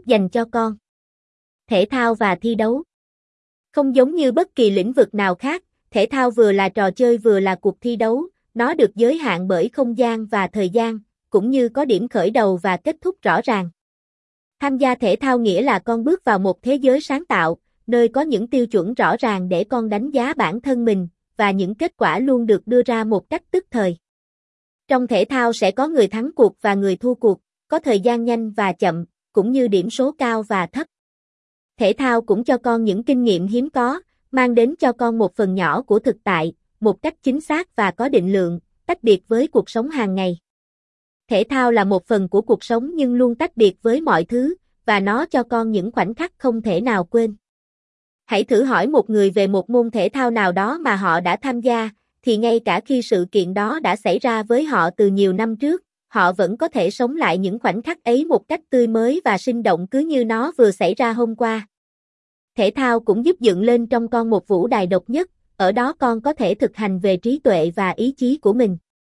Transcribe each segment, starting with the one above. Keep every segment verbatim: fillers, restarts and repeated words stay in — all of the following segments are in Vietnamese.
dành cho con. Thể thao và thi đấu. Không giống như bất kỳ lĩnh vực nào khác, thể thao vừa là trò chơi vừa là cuộc thi đấu, nó được giới hạn bởi không gian và thời gian, cũng như có điểm khởi đầu và kết thúc rõ ràng. Tham gia thể thao nghĩa là con bước vào một thế giới sáng tạo, nơi có những tiêu chuẩn rõ ràng để con đánh giá bản thân mình, và những kết quả luôn được đưa ra một cách tức thời. Trong thể thao sẽ có người thắng cuộc và người thua cuộc, có thời gian nhanh và chậm, cũng như điểm số cao và thấp. Thể thao cũng cho con những kinh nghiệm hiếm có, mang đến cho con một phần nhỏ của thực tại, một cách chính xác và có định lượng, tách biệt với cuộc sống hàng ngày. Thể thao là một phần của cuộc sống nhưng luôn tách biệt với mọi thứ, và nó cho con những khoảnh khắc không thể nào quên. Hãy thử hỏi một người về một môn thể thao nào đó mà họ đã tham gia, thì ngay cả khi sự kiện đó đã xảy ra với họ từ nhiều năm trước, họ vẫn có thể sống lại những khoảnh khắc ấy một cách tươi mới và sinh động cứ như nó vừa xảy ra hôm qua. Thể thao cũng giúp dựng lên trong con một vũ đài độc nhất, ở đó con có thể thực hành về trí tuệ và ý chí của mình.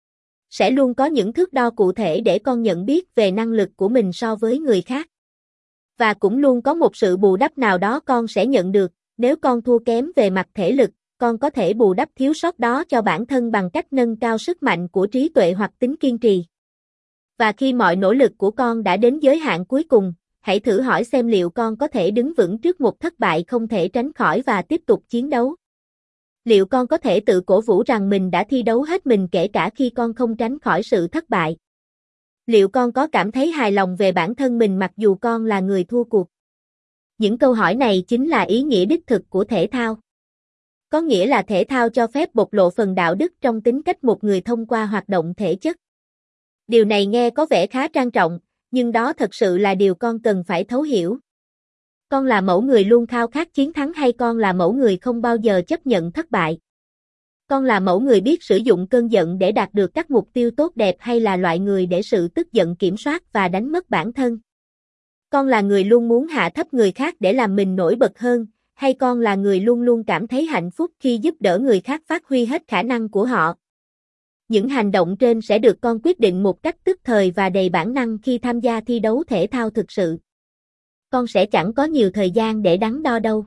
Sẽ luôn có những thước đo cụ thể để con nhận biết về năng lực của mình so với người khác. Và cũng luôn có một sự bù đắp nào đó con sẽ nhận được, nếu con thua kém về mặt thể lực, con có thể bù đắp thiếu sót đó cho bản thân bằng cách nâng cao sức mạnh của trí tuệ hoặc tính kiên trì. Và khi mọi nỗ lực của con đã đến giới hạn cuối cùng, hãy thử hỏi xem liệu con có thể đứng vững trước một thất bại không thể tránh khỏi và tiếp tục chiến đấu. Liệu con có thể tự cổ vũ rằng mình đã thi đấu hết mình kể cả khi con không tránh khỏi sự thất bại? Liệu con có cảm thấy hài lòng về bản thân mình mặc dù con là người thua cuộc? Những câu hỏi này chính là ý nghĩa đích thực của thể thao. Có nghĩa là thể thao cho phép bộc lộ phần đạo đức trong tính cách một người thông qua hoạt động thể chất. Điều này nghe có vẻ khá trang trọng, nhưng đó thật sự là điều con cần phải thấu hiểu. Con là mẫu người luôn khao khát chiến thắng hay con là mẫu người không bao giờ chấp nhận thất bại? Con là mẫu người biết sử dụng cơn giận để đạt được các mục tiêu tốt đẹp hay là loại người để sự tức giận kiểm soát và đánh mất bản thân? Con là người luôn muốn hạ thấp người khác để làm mình nổi bật hơn, hay con là người luôn luôn cảm thấy hạnh phúc khi giúp đỡ người khác phát huy hết khả năng của họ? Những hành động trên sẽ được con quyết định một cách tức thời và đầy bản năng khi tham gia thi đấu thể thao thực sự. Con sẽ chẳng có nhiều thời gian để đắn đo đâu.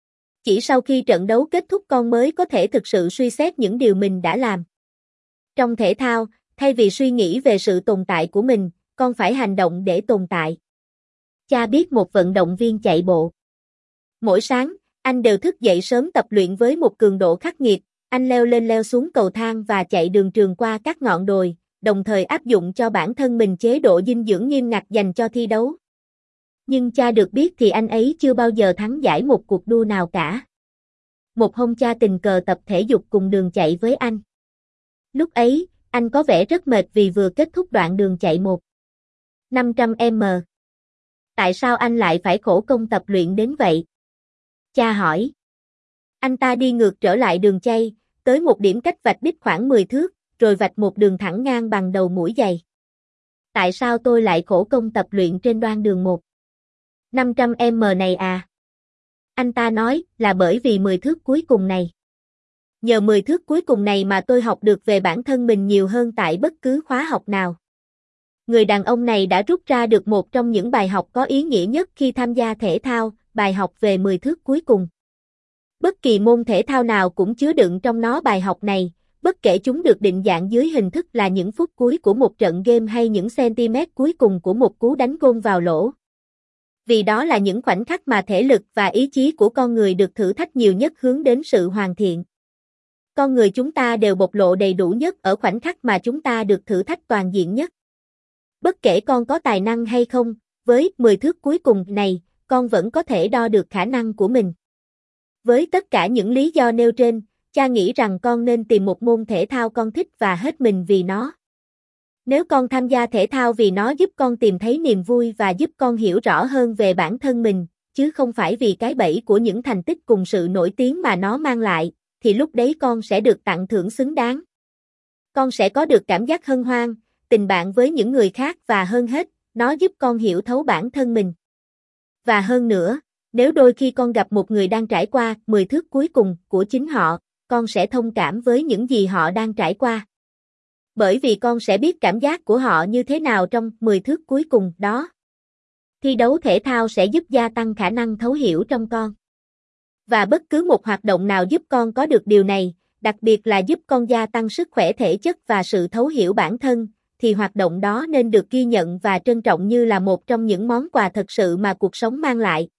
Chỉ sau khi trận đấu kết thúc con mới có thể thực sự suy xét những điều mình đã làm. Trong thể thao, thay vì suy nghĩ về sự tồn tại của mình, con phải hành động để tồn tại. Cha biết một vận động viên chạy bộ. Mỗi sáng, anh đều thức dậy sớm tập luyện với một cường độ khắc nghiệt, anh leo lên leo xuống cầu thang và chạy đường trường qua các ngọn đồi, đồng thời áp dụng cho bản thân mình chế độ dinh dưỡng nghiêm ngặt dành cho thi đấu. Nhưng cha được biết thì anh ấy chưa bao giờ thắng giải một cuộc đua nào cả. Một hôm cha tình cờ tập thể dục cùng đường chạy với anh. Lúc ấy, anh có vẻ rất mệt vì vừa kết thúc đoạn đường chạy một năm trăm mét. Tại sao anh lại phải khổ công tập luyện đến vậy? Cha hỏi. Anh ta đi ngược trở lại đường chay, tới một điểm cách vạch đích khoảng mười thước, rồi vạch một đường thẳng ngang bằng đầu mũi giày. Tại sao tôi lại khổ công tập luyện trên đoạn đường một năm trăm mét này à? Anh ta nói, là bởi vì mười thước cuối cùng này. Nhờ mười thước cuối cùng này mà tôi học được về bản thân mình nhiều hơn tại bất cứ khóa học nào. Người đàn ông này đã rút ra được một trong những bài học có ý nghĩa nhất khi tham gia thể thao, bài học về mười thước cuối cùng. Bất kỳ môn thể thao nào cũng chứa đựng trong nó bài học này, bất kể chúng được định dạng dưới hình thức là những phút cuối của một trận game hay những cm cuối cùng của một cú đánh gôn vào lỗ. Vì đó là những khoảnh khắc mà thể lực và ý chí của con người được thử thách nhiều nhất hướng đến sự hoàn thiện. Con người chúng ta đều bộc lộ đầy đủ nhất ở khoảnh khắc mà chúng ta được thử thách toàn diện nhất. Bất kể con có tài năng hay không, với mười thước cuối cùng này, con vẫn có thể đo được khả năng của mình. Với tất cả những lý do nêu trên, cha nghĩ rằng con nên tìm một môn thể thao con thích và hết mình vì nó. Nếu con tham gia thể thao vì nó giúp con tìm thấy niềm vui và giúp con hiểu rõ hơn về bản thân mình, chứ không phải vì cái bẫy của những thành tích cùng sự nổi tiếng mà nó mang lại, thì lúc đấy con sẽ được tặng thưởng xứng đáng. Con sẽ có được cảm giác hân hoan, tình bạn với những người khác và hơn hết, nó giúp con hiểu thấu bản thân mình. Và hơn nữa, nếu đôi khi con gặp một người đang trải qua mười thước cuối cùng của chính họ, con sẽ thông cảm với những gì họ đang trải qua. Bởi vì con sẽ biết cảm giác của họ như thế nào trong mười thước cuối cùng đó. Thi đấu thể thao sẽ giúp gia tăng khả năng thấu hiểu trong con. Và bất cứ một hoạt động nào giúp con có được điều này, đặc biệt là giúp con gia tăng sức khỏe thể chất và sự thấu hiểu bản thân, thì hoạt động đó nên được ghi nhận và trân trọng như là một trong những món quà thật sự mà cuộc sống mang lại.